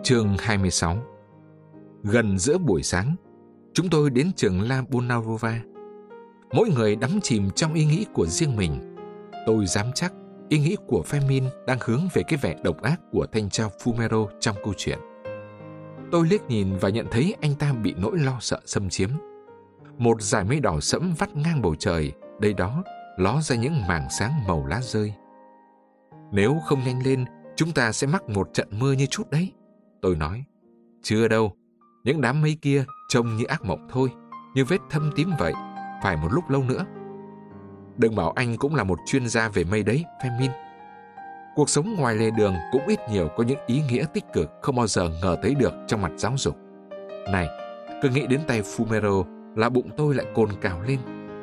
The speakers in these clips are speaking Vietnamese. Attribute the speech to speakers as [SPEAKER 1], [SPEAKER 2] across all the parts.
[SPEAKER 1] Chương 26. Gần giữa buổi sáng, chúng tôi đến trường La Bonarova. Mỗi người đắm chìm trong ý nghĩ của riêng mình. Tôi dám chắc ý nghĩ của Fermin đang hướng về cái vẻ độc ác của thanh tra Fumero trong câu chuyện. Tôi liếc nhìn và nhận thấy anh ta bị nỗi lo sợ xâm chiếm. Một dải mây đỏ sẫm vắt ngang bầu trời, đây đó ló ra những mảng sáng màu lá rơi. Nếu không nhanh lên, chúng ta sẽ mắc một trận mưa như chút đấy. Tôi nói, chưa đâu, những đám mây kia trông như ác mộng thôi, như vết thâm tím vậy, phải một lúc lâu nữa. Đừng bảo anh cũng là một chuyên gia về mây đấy, Fermin. Cuộc sống ngoài lề đường cũng ít nhiều có những ý nghĩa tích cực không bao giờ ngờ tới được trong mặt giáo dục. Này, cứ nghĩ đến tay Fumero là bụng tôi lại cồn cào lên.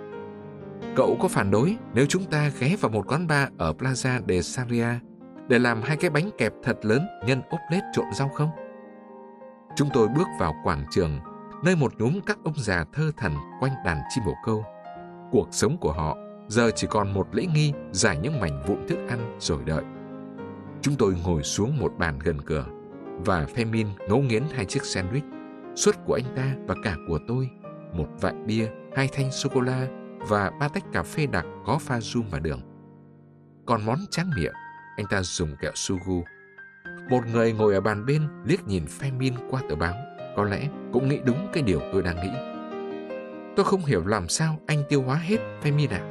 [SPEAKER 1] Cậu có phản đối nếu chúng ta ghé vào một quán bar ở Plaza de Sarria để làm 2 cái bánh kẹp thật lớn nhân ốp lết trộn rau không? Chúng tôi bước vào quảng trường, nơi một nhóm các ông già thơ thẩn quanh đàn chim bồ câu. Cuộc sống của họ giờ chỉ còn một lễ nghi giải những mảnh vụn thức ăn rồi đợi. Chúng tôi ngồi xuống một bàn gần cửa, và Fermin ngấu nghiến 2 chiếc sandwich, suất của anh ta và cả của tôi, một vại bia, 2 thanh sô-cô-la và 3 tách cà phê đặc có pha rum và đường. Còn món tráng miệng, anh ta dùng kẹo sugu. Một người ngồi ở bàn bên liếc nhìn Fermin qua tờ báo, có lẽ cũng nghĩ đúng cái điều tôi đang nghĩ. Tôi không hiểu làm sao anh tiêu hóa hết, Fermin ạ.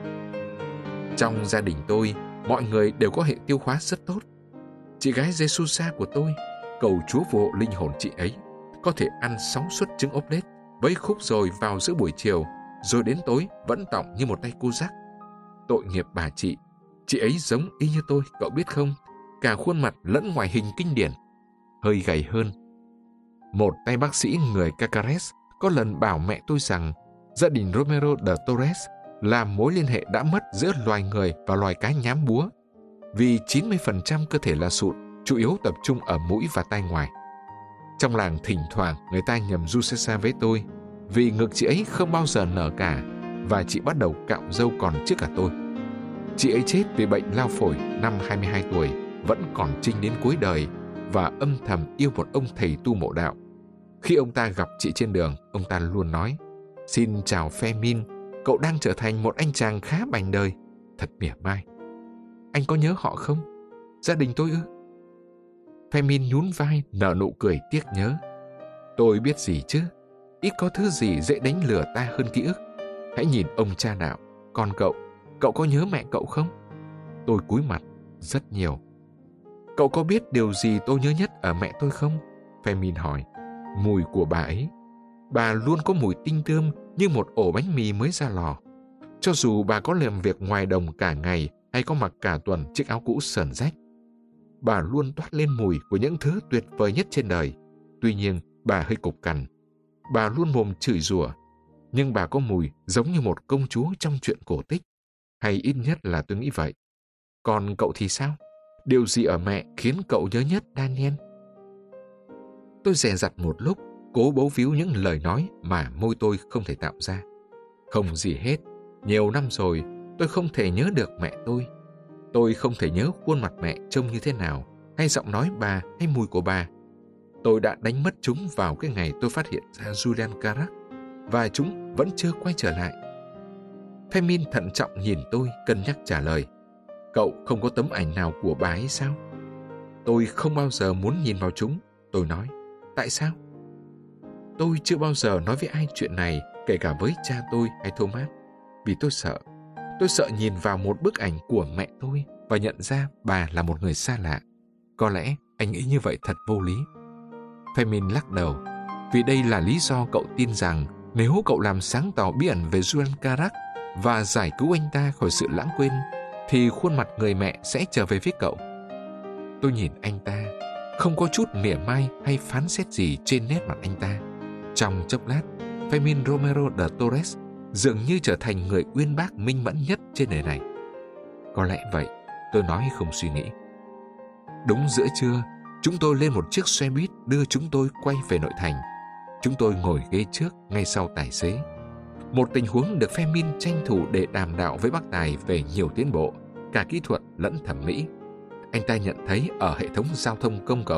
[SPEAKER 1] Trong gia đình tôi, mọi người đều có hệ tiêu hóa rất tốt. Chị gái Jesusa của tôi, cầu Chúa phù hộ linh hồn chị ấy, có thể ăn 6 suất trứng ốp lết với khúc rồi vào giữa buổi chiều, rồi đến tối vẫn tọng như một tay cô giác. Tội nghiệp bà chị ấy giống y như tôi, cậu biết không, cả khuôn mặt lẫn ngoại hình kinh điển, hơi gầy hơn. Một tay bác sĩ người Cacares có lần bảo mẹ tôi rằng gia đình Romero de Torres là mối liên hệ đã mất giữa loài người và loài cá nhám búa, vì 90% cơ thể là sụn, chủ yếu tập trung ở mũi và tai ngoài. Trong làng thỉnh thoảng người ta nhầm Giuseppe với tôi, vì ngực chị ấy không bao giờ nở cả, và chị bắt đầu cạo râu còn trước cả tôi. Chị ấy chết vì bệnh lao phổi năm 22 tuổi, vẫn còn trinh đến cuối đời, và âm thầm yêu một ông thầy tu mộ đạo. Khi ông ta gặp chị trên đường, ông ta luôn nói, xin chào Fermin, cậu đang trở thành một anh chàng khá bảnh đời. Thật mỉa mai. Anh có nhớ họ không? Gia đình tôi ư? Fermin nhún vai nở nụ cười tiếc nhớ. Tôi biết gì chứ, ít có thứ gì dễ đánh lừa ta hơn ký ức. Hãy nhìn ông cha đạo. Còn cậu có nhớ mẹ cậu không? Tôi cúi mặt, rất nhiều. Cậu có biết điều gì tôi nhớ nhất ở mẹ tôi không? Fermin hỏi. Mùi của bà ấy. Bà luôn có mùi tinh tươm như một ổ bánh mì mới ra lò. Cho dù bà có làm việc ngoài đồng cả ngày hay có mặc cả tuần chiếc áo cũ sờn rách, bà luôn toát lên mùi của những thứ tuyệt vời nhất trên đời. Tuy nhiên, bà hơi cục cằn. Bà luôn mồm chửi rủa, nhưng bà có mùi giống như một công chúa trong truyện cổ tích. Hay ít nhất là tôi nghĩ vậy. Còn cậu thì sao? Điều gì ở mẹ khiến cậu nhớ nhất, Daniel? Tôi dè dặt một lúc, cố bấu víu những lời nói mà môi tôi không thể tạo ra. Không gì hết. Nhiều năm rồi, tôi không thể nhớ được mẹ tôi. Tôi không thể nhớ khuôn mặt mẹ trông như thế nào, hay giọng nói bà, hay mùi của bà. Tôi đã đánh mất chúng vào cái ngày tôi phát hiện ra Julian Carac, và chúng vẫn chưa quay trở lại. Fermin thận trọng nhìn tôi, cân nhắc trả lời. Cậu không có tấm ảnh nào của bà ấy sao? Tôi không bao giờ muốn nhìn vào chúng, tôi nói. Tại sao? Tôi chưa bao giờ nói với ai chuyện này, kể cả với cha tôi hay Thomas, vì tôi sợ. Tôi sợ nhìn vào một bức ảnh của mẹ tôi và nhận ra bà là một người xa lạ. Có lẽ anh nghĩ như vậy thật vô lý. Fermin lắc đầu, vì đây là lý do cậu tin rằng nếu cậu làm sáng tỏ bí ẩn về Juan Carac và giải cứu anh ta khỏi sự lãng quên, thì khuôn mặt người mẹ sẽ trở về với cậu. Tôi nhìn anh ta, không có chút mỉa mai hay phán xét gì trên nét mặt anh ta. Trong chốc lát, Fermin Romero de Torres dường như trở thành người uyên bác minh mẫn nhất trên đời này. Có lẽ vậy, tôi nói không suy nghĩ. Đúng giữa trưa, chúng tôi lên một chiếc xe buýt đưa chúng tôi quay về nội thành. Chúng tôi ngồi ghế trước, ngay sau tài xế. Một tình huống được Fermin tranh thủ để đàm đạo với bác Tài về nhiều tiến bộ, cả kỹ thuật lẫn thẩm mỹ. Anh ta nhận thấy ở hệ thống giao thông công cộng,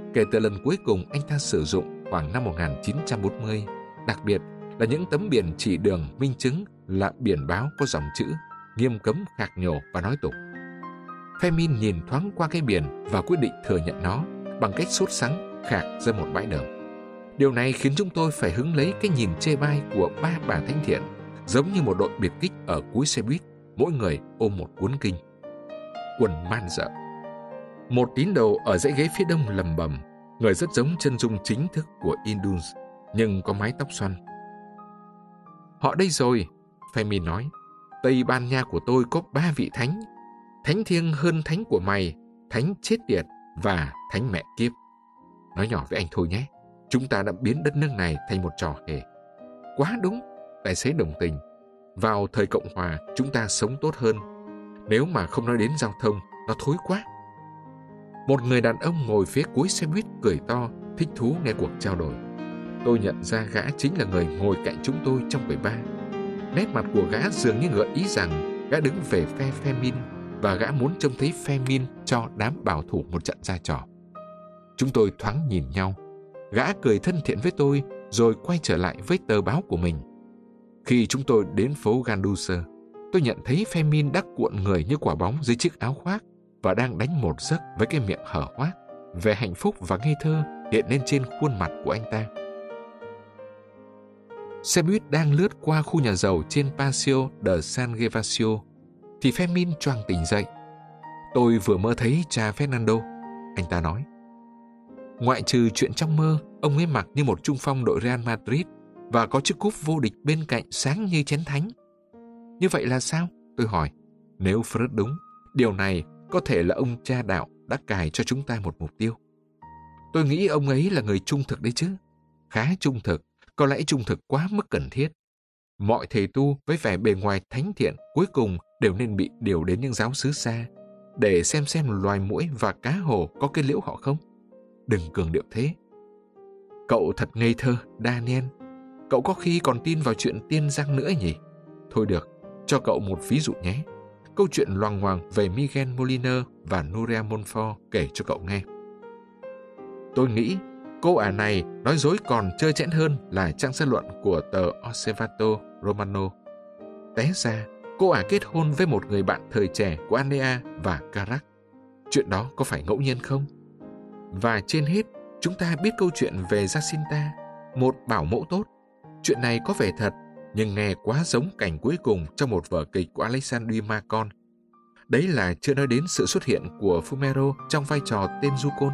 [SPEAKER 1] kể từ lần cuối cùng anh ta sử dụng khoảng năm 1940, đặc biệt là những tấm biển chỉ đường minh chứng là biển báo có dòng chữ nghiêm cấm khạc nhổ và nói tục. Femin nhìn thoáng qua cái biển và quyết định thừa nhận nó bằng cách sốt sắng khạc ra một bãi đờm. Điều này khiến chúng tôi phải hứng lấy cái nhìn chê bai của ba bà thánh thiện, giống như một đội biệt kích ở cuối xe buýt, mỗi người ôm một cuốn kinh. Quần man dợ. Một tín đồ ở dãy ghế phía đông lầm bầm, người rất giống chân dung chính thức của Indus, nhưng có mái tóc xoăn. Họ đây rồi, Femin nói. Tây Ban Nha của tôi có 3 vị thánh. Thánh thiêng hơn thánh của mày, thánh chết tiệt và thánh mẹ kiếp. Nói nhỏ với anh thôi nhé. Chúng ta đã biến đất nước này thành một trò hề. Quá đúng, tài xế đồng tình. Vào thời Cộng Hòa, chúng ta sống tốt hơn. Nếu mà không nói đến giao thông, nó thối quá. Một người đàn ông ngồi phía cuối xe buýt cười to, thích thú nghe cuộc trao đổi. Tôi nhận ra gã chính là người ngồi cạnh chúng tôi trong quầy bar. Nét mặt của gã dường như gợi ý rằng gã đứng về phe Femin và gã muốn trông thấy Femin cho đám bảo thủ một trận ra trò. Chúng tôi thoáng nhìn nhau. Gã cười thân thiện với tôi rồi quay trở lại với tờ báo của mình. Khi chúng tôi đến phố Ganduser, tôi nhận thấy Femin đã cuộn người như quả bóng dưới chiếc áo khoác và đang đánh một giấc với cái miệng hở hoác. Vẻ hạnh phúc và ngây thơ hiện lên trên khuôn mặt của anh ta. Xe buýt đang lướt qua khu nhà giàu trên Paseo de San Gervasio thì Femin choàng tỉnh dậy. Tôi vừa mơ thấy cha Fernando, anh ta nói. Ngoại trừ chuyện trong mơ, ông ấy mặc như một trung phong đội Real Madrid và có chiếc cúp vô địch bên cạnh sáng như chén thánh. Như vậy là sao? Tôi hỏi. Nếu Freud đúng, điều này có thể là ông cha đạo đã cài cho chúng ta một mục tiêu. Tôi nghĩ ông ấy là người trung thực đấy chứ. Khá trung thực, có lẽ trung thực quá mức cần thiết. Mọi thầy tu với vẻ bề ngoài thánh thiện cuối cùng đều nên bị điều đến những giáo xứ xa để xem loài muỗi và cá hồ có kết liễu họ không. Đừng cường điệu thế. Cậu thật ngây thơ, Daniel. Cậu có khi còn tin vào chuyện tiên giang nữa nhỉ? Thôi được, cho cậu một ví dụ nhé. Câu chuyện loằng ngoằng về Miguel Moliner và Nuria Monfort kể cho cậu nghe. Tôi nghĩ cô ả này nói dối còn trơ trẽn hơn là trang xã luận của tờ Osservato Romano. Té ra, cô ả kết hôn với một người bạn thời trẻ của Andrea và Carac. Chuyện đó có phải ngẫu nhiên không? Và trên hết, chúng ta biết câu chuyện về Jacinta, một bảo mẫu tốt. Chuyện này có vẻ thật, nhưng nghe quá giống cảnh cuối cùng trong một vở kịch của Alexandre Dumas con. Đấy là chưa nói đến sự xuất hiện của Fumero trong vai trò tên Zucon.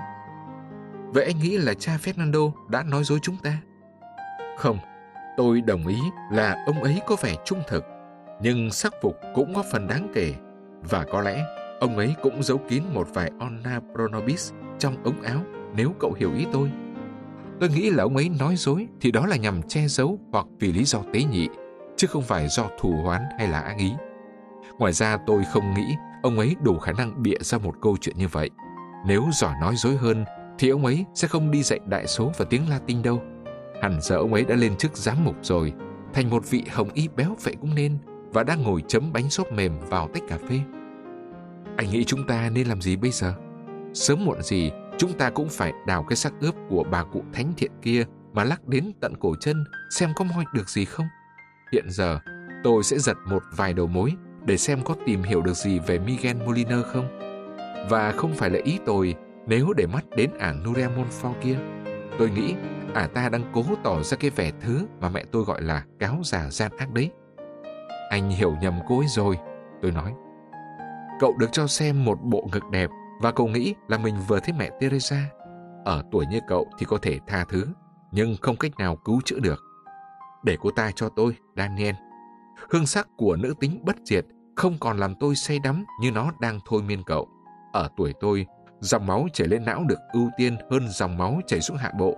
[SPEAKER 1] Vậy anh nghĩ là cha Fernando đã nói dối chúng ta? Không, tôi đồng ý là ông ấy có vẻ trung thực, nhưng sắc phục cũng có phần đáng kể, và có lẽ ông ấy cũng giấu kín một vài onna pro nobis trong ống áo, nếu cậu hiểu ý tôi. Tôi nghĩ là ông ấy nói dối thì đó là nhằm che giấu hoặc vì lý do tế nhị, chứ không phải do thù oán hay là ác ý. Ngoài ra tôi không nghĩ ông ấy đủ khả năng bịa ra một câu chuyện như vậy. Nếu giỏi nói dối hơn thì ông ấy sẽ không đi dạy đại số và tiếng Latin đâu. Hẳn giờ ông ấy đã lên chức giám mục rồi, thành một vị hồng y béo vậy cũng nên, và đang ngồi chấm bánh xốp mềm vào tách cà phê. Anh nghĩ chúng ta nên làm gì bây giờ? Sớm muộn gì chúng ta cũng phải đào cái xác ướp của bà cụ thánh thiện kia mà lắc đến tận cổ chân xem có moi được gì không. Hiện giờ tôi sẽ giật một vài đầu mối để xem có tìm hiểu được gì về Miguel Moliner không. Và không phải là ý tôi nếu để mắt đến ả Nuria Monfort kia. Tôi nghĩ ả ta đang cố tỏ ra cái vẻ thứ mà mẹ tôi gọi là cáo già gian ác đấy. Anh hiểu nhầm cô ấy rồi, tôi nói. Cậu được cho xem một bộ ngực đẹp và cậu nghĩ là mình vừa thấy mẹ Teresa. Ở tuổi như cậu thì có thể tha thứ, nhưng không cách nào cứu chữa được. Để cô ta cho tôi, Daniel. Hương sắc của nữ tính bất diệt không còn làm tôi say đắm như nó đang thôi miên cậu. Ở tuổi tôi, dòng máu chảy lên não được ưu tiên hơn dòng máu chảy xuống hạ bộ.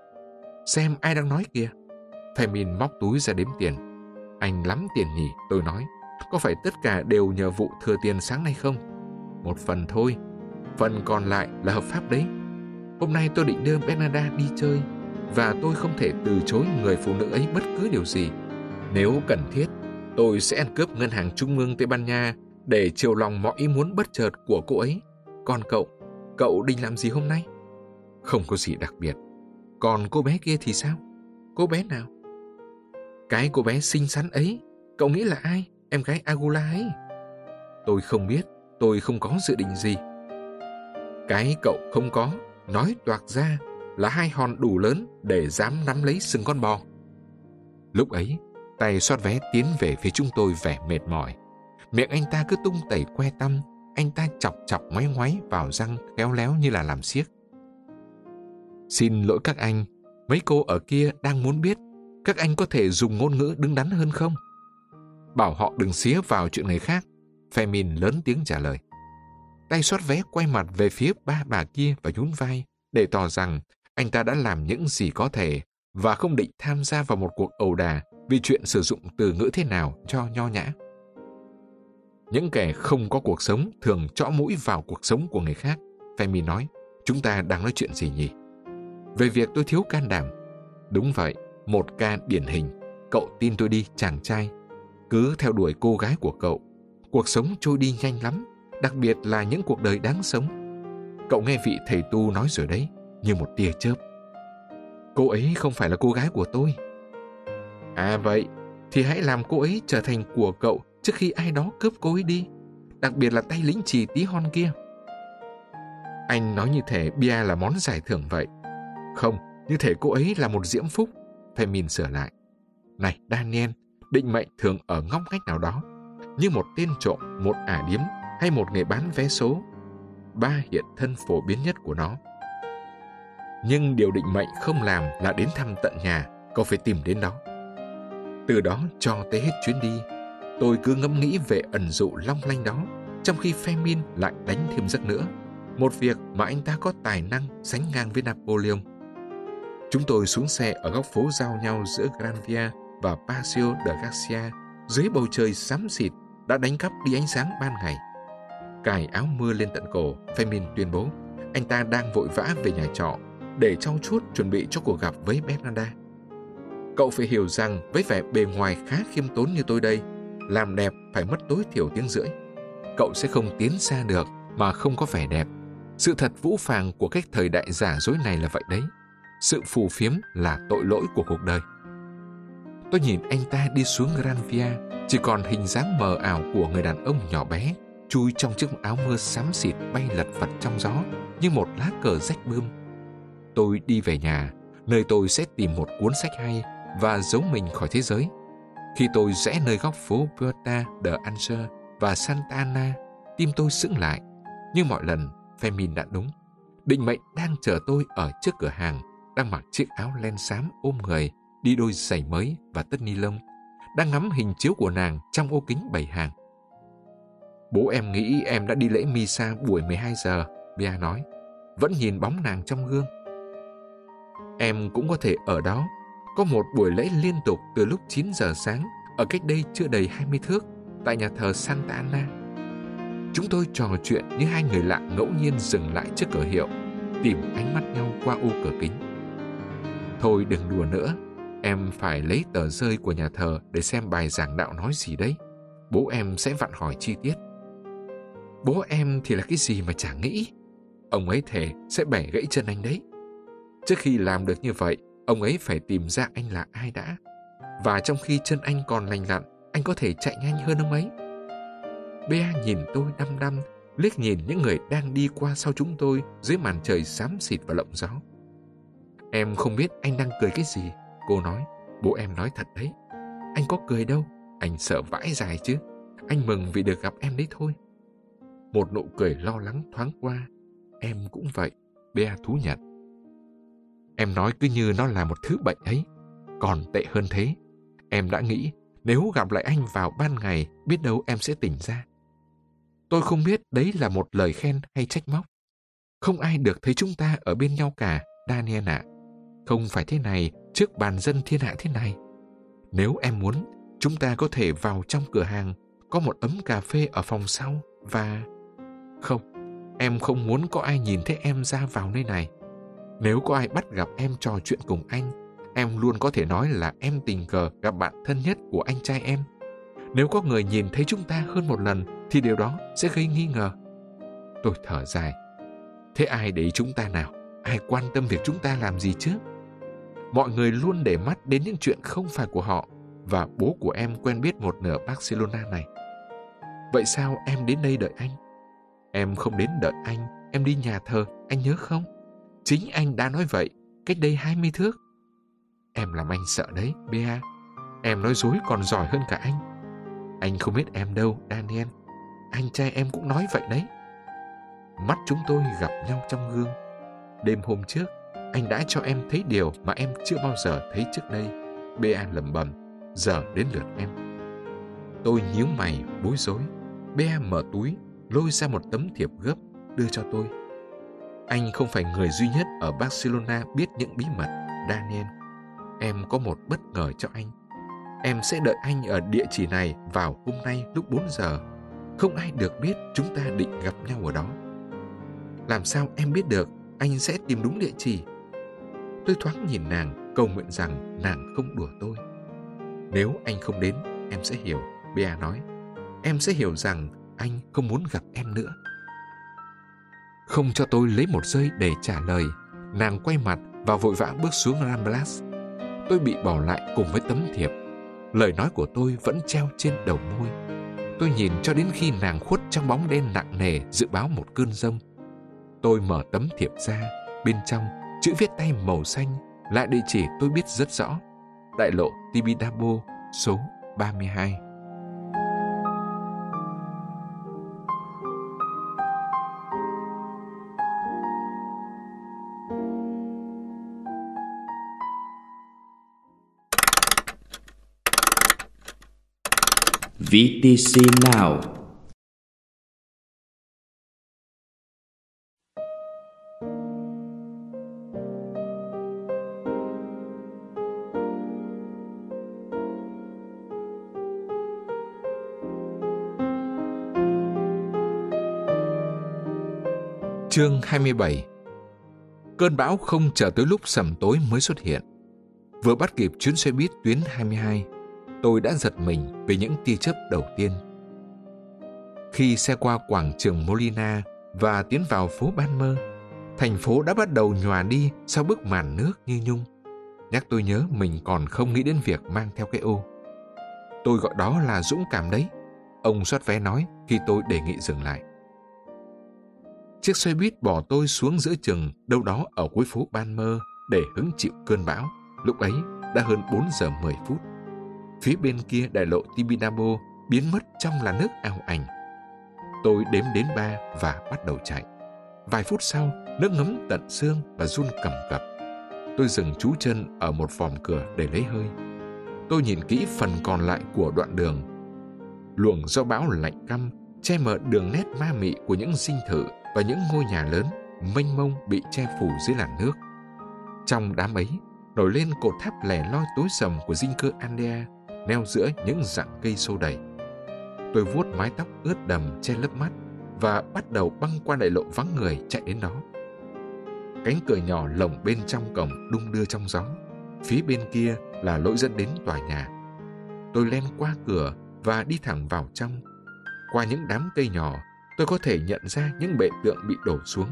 [SPEAKER 1] Xem ai đang nói kìa. Femin móc túi ra đếm tiền. Anh lắm tiền nhỉ, tôi nói. Có phải tất cả đều nhờ vụ thừa tiền sáng nay không? Một phần thôi. Phần còn lại là hợp pháp đấy. Hôm nay tôi định đưa Bernarda đi chơi, và tôi không thể từ chối người phụ nữ ấy bất cứ điều gì. Nếu cần thiết, tôi sẽ ăn cướp ngân hàng trung ương Tây Ban Nha để chiều lòng mọi ý muốn bất chợt của cô ấy. Còn cậu định làm gì hôm nay? Không có gì đặc biệt. Còn cô bé kia thì sao? Cô bé nào? Cái cô bé xinh xắn ấy, cậu nghĩ là ai? Em gái Agula ấy. Tôi không biết, tôi không có dự định gì. Cái cậu không có, nói toạc ra là 2 hòn đủ lớn để dám nắm lấy sừng con bò. Lúc ấy, tay xoát vé tiến về phía chúng tôi vẻ mệt mỏi. Miệng anh ta cứ tung tẩy que tăm, anh ta chọc chọc ngoáy ngoáy vào răng khéo léo như là làm xiếc. Xin lỗi các anh, mấy cô ở kia đang muốn biết các anh có thể dùng ngôn ngữ đứng đắn hơn không? Bảo họ đừng xía vào chuyện người khác. Femin lớn tiếng trả lời. Tay xoát vé quay mặt về phía ba bà kia và nhún vai để tỏ rằng anh ta đã làm những gì có thể và không định tham gia vào một cuộc ẩu đả vì chuyện sử dụng từ ngữ thế nào cho nho nhã. Những kẻ không có cuộc sống thường chõ mũi vào cuộc sống của người khác. Femin nói, chúng ta đang nói chuyện gì nhỉ? Về việc tôi thiếu can đảm. Đúng vậy, một ca điển hình. Cậu tin tôi đi, chàng trai. Cứ theo đuổi cô gái của cậu. Cuộc sống trôi đi nhanh lắm, đặc biệt là những cuộc đời đáng sống. Cậu nghe vị thầy tu nói rồi đấy, như một tia chớp. Cô ấy không phải là cô gái của tôi. À vậy, thì hãy làm cô ấy trở thành của cậu trước khi ai đó cướp cô ấy đi. Đặc biệt là tay lĩnh chì tí hon kia. Anh nói như thể bia là món giải thưởng vậy. Không, như thể cô ấy là một diễm phúc. Femin sửa lại. Này Daniel, định mệnh thường ở ngóc ngách nào đó, như một tên trộm, một ả điếm hay một người bán vé số. 3 hiện thân phổ biến nhất của nó. Nhưng điều định mệnh không làm là đến thăm tận nhà, cậu phải tìm đến đó. Từ đó cho tới hết chuyến đi, tôi cứ ngẫm nghĩ về ẩn dụ long lanh đó, trong khi Femin lại đánh thêm giấc nữa. Một việc mà anh ta có tài năng sánh ngang với Napoleon. Chúng tôi xuống xe ở góc phố giao nhau giữa Gran Via và Paseo de Gracia, dưới bầu trời xám xịt đã đánh cắp đi ánh sáng ban ngày. Cài áo mưa lên tận cổ, Femin tuyên bố anh ta đang vội vã về nhà trọ để trau chuốt chuẩn bị cho cuộc gặp với Bernarda. Cậu phải hiểu rằng với vẻ bề ngoài khá khiêm tốn như tôi đây, làm đẹp phải mất tối thiểu tiếng rưỡi. Cậu sẽ không tiến xa được mà không có vẻ đẹp. Sự thật vũ phàng của cái thời đại giả dối này là vậy đấy. Sự phù phiếm là tội lỗi của cuộc đời. Tôi nhìn anh ta đi xuống Gran Via, chỉ còn hình dáng mờ ảo của người đàn ông nhỏ bé, chui trong chiếc áo mưa xám xịt bay lật phật trong gió như một lá cờ rách bươm. Tôi đi về nhà, nơi tôi sẽ tìm một cuốn sách hay và giấu mình khỏi thế giới. Khi tôi rẽ nơi góc phố Puerta de Angel và Santa Ana, tim tôi sững lại. Như mọi lần, Femin đã đúng. Định mệnh đang chờ tôi ở trước cửa hàng, đang mặc chiếc áo len xám ôm người, đi đôi giày mới và tất ni lông, đang ngắm hình chiếu của nàng trong ô kính bày hàng. Bố em nghĩ em đã đi lễ Misa buổi 12 giờ, Bia nói, vẫn nhìn bóng nàng trong gương. Em cũng có thể ở đó. Có một buổi lễ liên tục từ lúc 9 giờ sáng ở cách đây chưa đầy 20 thước tại nhà thờ Santa Ana. Chúng tôi trò chuyện như hai người lạ ngẫu nhiên dừng lại trước cửa hiệu, tìm ánh mắt nhau qua ô cửa kính. Thôi đừng đùa nữa, em phải lấy tờ rơi của nhà thờ để xem bài giảng đạo nói gì đấy. Bố em sẽ vặn hỏi chi tiết. Bố em thì là cái gì mà chả nghĩ. Ông ấy thề sẽ bẻ gãy chân anh đấy. Trước khi làm được như vậy, ông ấy phải tìm ra anh là ai đã. Và trong khi chân anh còn lành lặn, anh có thể chạy nhanh hơn ông ấy. Bea nhìn tôi đăm đăm, liếc nhìn những người đang đi qua sau chúng tôi dưới màn trời xám xịt và lộng gió. Em không biết anh đang cười cái gì, cô nói. Bố em nói thật đấy. Anh có cười đâu, anh sợ vãi dài chứ. Anh mừng vì được gặp em đấy thôi. Một nụ cười lo lắng thoáng qua. Em cũng vậy, Bea thú nhận. Em nói cứ như nó là một thứ bệnh ấy. Còn tệ hơn thế, em đã nghĩ nếu gặp lại anh vào ban ngày, biết đâu em sẽ tỉnh ra. Tôi không biết đấy là một lời khen hay trách móc. Không ai được thấy chúng ta ở bên nhau cả, Daniel ạ. Không phải thế này trước bàn dân thiên hạ thế này. Nếu em muốn, chúng ta có thể vào trong cửa hàng, có một ấm cà phê ở phòng sau và... Không, em không muốn có ai nhìn thấy em ra vào nơi này. Nếu có ai bắt gặp em trò chuyện cùng anh, em luôn có thể nói là em tình cờ gặp bạn thân nhất của anh trai em. Nếu có người nhìn thấy chúng ta hơn một lần, thì điều đó sẽ gây nghi ngờ. Tôi thở dài. Thế ai để ý chúng ta nào? Ai quan tâm việc chúng ta làm gì chứ? Mọi người luôn để mắt đến những chuyện không phải của họ, và bố của em quen biết một nửa Barcelona này. Vậy sao em đến đây đợi anh? Em không đến đợi anh, em đi nhà thờ, anh nhớ không? Chính anh đã nói vậy, cách đây 20 thước. Em làm anh sợ đấy, Bea. Em nói dối còn giỏi hơn cả anh. Anh không biết em đâu, Daniel. Anh trai em cũng nói vậy đấy. Mắt chúng tôi gặp nhau trong gương. Đêm hôm trước, anh đã cho em thấy điều mà em chưa bao giờ thấy trước đây. Bea lẩm bẩm. Giờ đến lượt em. Tôi nhíu mày, bối rối. Bea mở túi, lôi ra một tấm thiệp gấp, đưa cho tôi. Anh không phải người duy nhất ở Barcelona biết những bí mật, Daniel. Em có một bất ngờ cho anh. Em sẽ đợi anh ở địa chỉ này vào hôm nay lúc 4 giờ. Không ai được biết chúng ta định gặp nhau ở đó. Làm sao em biết được anh sẽ tìm đúng địa chỉ? Tôi thoáng nhìn nàng, cầu nguyện rằng nàng không đùa tôi. Nếu anh không đến, em sẽ hiểu, Bea nói. Em sẽ hiểu rằng anh không muốn gặp em nữa. Không cho tôi lấy một giây để trả lời, nàng quay mặt và vội vã bước xuống Ramblas. Tôi bị bỏ lại cùng với tấm thiệp. Lời nói của tôi vẫn treo trên đầu môi. Tôi nhìn cho đến khi nàng khuất trong bóng đen nặng nề dự báo một cơn giông. Tôi mở tấm thiệp ra, bên trong chữ viết tay màu xanh là địa chỉ tôi biết rất rõ. Đại lộ Tibidabo, số 32.
[SPEAKER 2] VTC Now.
[SPEAKER 1] Chương 27. Cơn bão không chờ tới lúc sẩm tối mới xuất hiện. Vừa bắt kịp chuyến xe buýt tuyến 22, tôi đã giật mình về những tia chớp đầu tiên. Khi xe qua quảng trường Molina và tiến vào phố Ban Mơ, thành phố đã bắt đầu nhòa đi sau bức màn nước như nhung. Nhắc tôi nhớ mình còn không nghĩ đến việc mang theo cái ô. Tôi gọi đó là dũng cảm đấy, ông soát vé nói khi tôi đề nghị dừng lại. Chiếc xe buýt bỏ tôi xuống giữa chừng đâu đó ở cuối phố Ban Mơ để hứng chịu cơn bão. Lúc ấy đã hơn 4 giờ 10 phút. Phía bên kia đại lộ Tibidabo biến mất trong làn nước ào ảnh. Tôi đếm đến 3 và bắt đầu chạy. Vài phút sau, nước ngấm tận xương và run cầm cập. Tôi dừng trú chân ở một vòm cửa để lấy hơi. Tôi nhìn kỹ phần còn lại của đoạn đường. Luồng gió bão lạnh căm che mờ đường nét ma mị của những dinh thự và những ngôi nhà lớn mênh mông bị che phủ dưới làn nước. Trong đám ấy nổi lên cột tháp lẻ loi tối sầm của dinh cơ Andea, neo giữa những rặng cây xô đầy. Tôi vuốt mái tóc ướt đầm che lấp mắt và bắt đầu băng qua đại lộ vắng người chạy đến đó. Cánh cửa nhỏ lồng bên trong cổng đung đưa trong gió. Phía bên kia là lối dẫn đến tòa nhà. Tôi len qua cửa và đi thẳng vào trong. Qua những đám cây nhỏ, tôi có thể nhận ra những bệ tượng bị đổ xuống.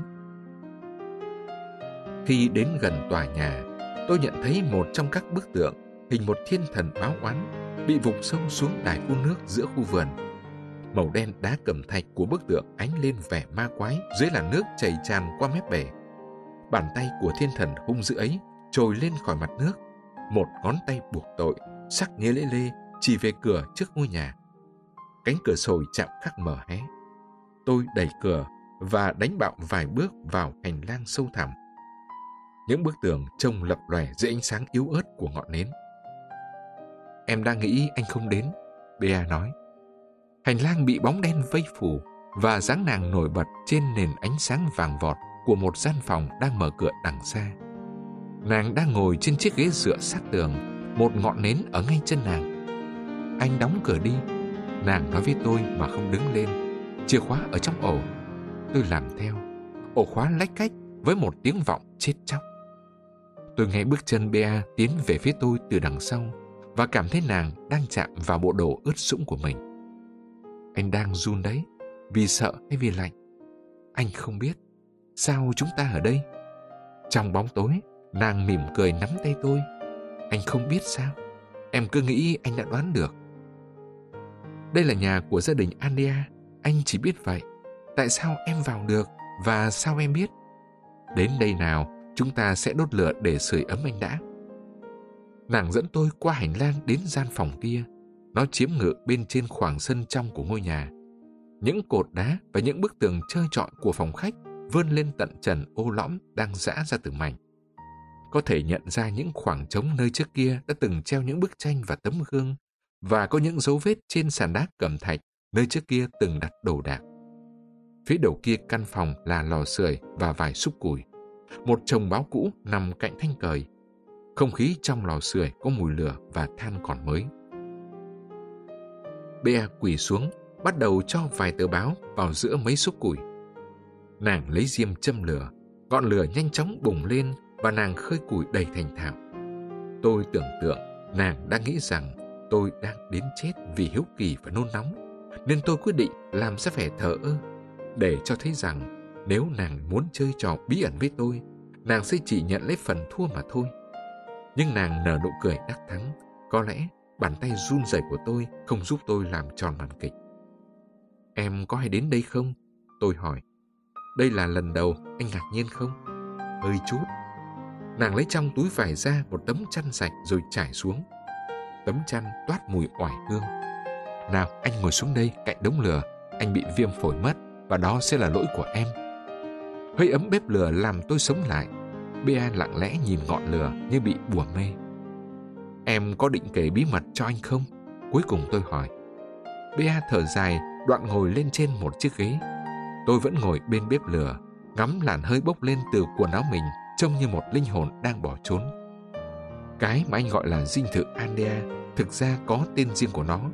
[SPEAKER 1] Khi đến gần tòa nhà, tôi nhận thấy một trong các bức tượng hình một thiên thần báo oán bị vụt sâu xuống đài phun nước giữa khu vườn. Màu đen đá cẩm thạch của bức tượng ánh lên vẻ ma quái dưới làn nước chảy tràn qua mép bể. Bàn tay của thiên thần hung dữ ấy trồi lên khỏi mặt nước. Một ngón tay buộc tội, sắc nhớ lê lê chỉ về cửa trước ngôi nhà. Cánh cửa sồi chạm khắc mở hé. Tôi đẩy cửa và đánh bạo vài bước vào hành lang sâu thẳm. Những bức tường trông lập lòe dưới ánh sáng yếu ớt của ngọn nến. Em đang nghĩ anh không đến, Bea nói. Hành lang bị bóng đen vây phủ và dáng nàng nổi bật trên nền ánh sáng vàng vọt của một gian phòng đang mở cửa đằng xa. Nàng đang ngồi trên chiếc ghế dựa sát tường, một ngọn nến ở ngay chân nàng. Anh đóng cửa đi, nàng nói với tôi mà không đứng lên. Chìa khóa ở trong ổ. Tôi làm theo. Ổ khóa lách cách với một tiếng vọng chết chóc. Tôi nghe bước chân Bea tiến về phía tôi từ đằng sau và cảm thấy nàng đang chạm vào bộ đồ ướt sũng của mình. Anh đang run đấy, vì sợ hay vì lạnh? Anh không biết. Sao chúng ta ở đây? Trong bóng tối, nàng mỉm cười nắm tay tôi. Anh không biết sao? Em cứ nghĩ anh đã đoán được. Đây là nhà của gia đình Andrea, anh chỉ biết vậy. Tại sao em vào được và sao em biết? Đến đây nào, chúng ta sẽ đốt lửa để sưởi ấm anh đã. Nàng dẫn tôi qua hành lang đến gian phòng kia. Nó chiếm ngự bên trên khoảng sân trong của ngôi nhà. Những cột đá và những bức tường trơ trọi của phòng khách vươn lên tận trần ô lõm đang giã ra từng mảnh. Có thể nhận ra những khoảng trống nơi trước kia đã từng treo những bức tranh và tấm gương, và có những dấu vết trên sàn đá cẩm thạch nơi trước kia từng đặt đồ đạc. Phía đầu kia căn phòng là lò sưởi và vài xúc củi. Một chồng báo cũ nằm cạnh thanh cời. Không khí trong lò sưởi có mùi lửa và than còn mới. Bea quỳ xuống, bắt đầu cho vài tờ báo vào giữa mấy xúc củi. Nàng lấy diêm châm lửa, ngọn lửa nhanh chóng bùng lên và nàng khơi củi đầy thành thạo. Tôi tưởng tượng nàng đang nghĩ rằng tôi đang đến chết vì hiếu kỳ và nôn nóng, nên tôi quyết định làm ra vẻ thờ ơ, để cho thấy rằng nếu nàng muốn chơi trò bí ẩn với tôi, nàng sẽ chỉ nhận lấy phần thua mà thôi. Nhưng nàng nở nụ cười đắc thắng. Có lẽ bàn tay run rẩy của tôi không giúp tôi làm tròn màn kịch. Em có hay đến đây không? Tôi hỏi. Đây là lần đầu, anh ngạc nhiên không? Hơi chút. Nàng lấy trong túi vải ra một tấm chăn sạch rồi trải xuống. Tấm chăn toát mùi oải hương. Nào, anh ngồi xuống đây cạnh đống lửa. Anh bị viêm phổi mất, và đó sẽ là lỗi của em. Hơi ấm bếp lửa làm tôi sống lại. Bea lặng lẽ nhìn ngọn lửa như bị bủa mê. Em có định kể bí mật cho anh không? Cuối cùng tôi hỏi. Bea thở dài, đoạn ngồi lên trên một chiếc ghế. Tôi vẫn ngồi bên bếp lửa, ngắm làn hơi bốc lên từ quần áo mình, trông như một linh hồn đang bỏ trốn. Cái mà anh gọi là dinh thự Andrea thực ra có tên riêng của nó.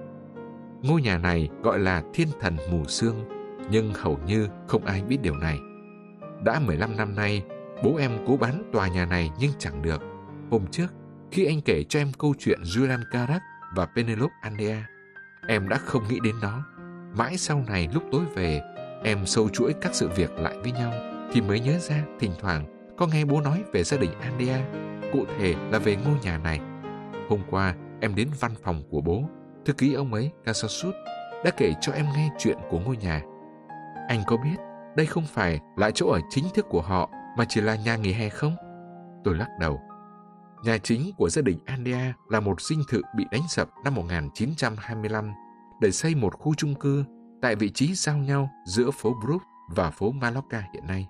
[SPEAKER 1] Ngôi nhà này gọi là Thiên Thần Mù Sương, nhưng hầu như không ai biết điều này. Đã 15 năm nay, bố em cố bán tòa nhà này nhưng chẳng được. Hôm trước, khi anh kể cho em câu chuyện Julian Carac và Penelope Andrea, em đã không nghĩ đến nó. Mãi sau này lúc tối về, em sâu chuỗi các sự việc lại với nhau, thì mới nhớ ra thỉnh thoảng có nghe bố nói về gia đình Andrea, cụ thể là về ngôi nhà này. Hôm qua, em đến văn phòng của bố. Thư ký ông ấy, Casasut, đã kể cho em nghe chuyện của ngôi nhà. Anh có biết đây không phải là chỗ ở chính thức của họ, mà chỉ là nhà nghỉ hè không? Tôi lắc đầu. Nhà chính của gia đình Andrea là một dinh thự bị đánh sập năm 1925 để xây một khu chung cư tại vị trí giao nhau giữa phố Brook và phố Mallorca hiện nay.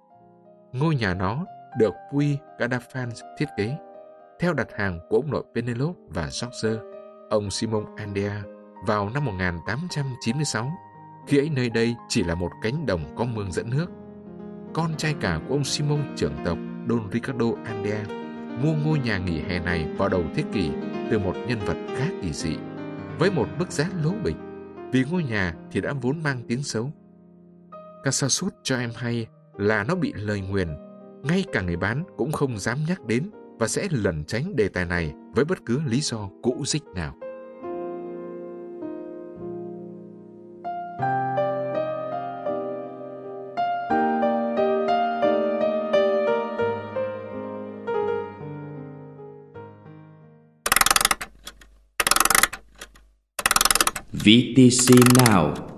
[SPEAKER 1] Ngôi nhà nó được Puig Cadafalch thiết kế theo đặt hàng của ông nội Penelope và George, ông Simon Andrea, vào năm 1896, khi ấy nơi đây chỉ là một cánh đồng có mương dẫn nước. Con trai cả của ông Simon trưởng tộc Don Ricardo Andrea mua ngôi nhà nghỉ hè này vào đầu thế kỷ từ một nhân vật khá kỳ dị, với một mức giá lố bịch, vì ngôi nhà thì đã vốn mang tiếng xấu. Casasut cho em hay là nó bị lời nguyền, ngay cả người bán cũng không dám nhắc đến và sẽ lẩn tránh đề tài này với bất cứ lý do cũ dích nào.
[SPEAKER 2] VTC Now.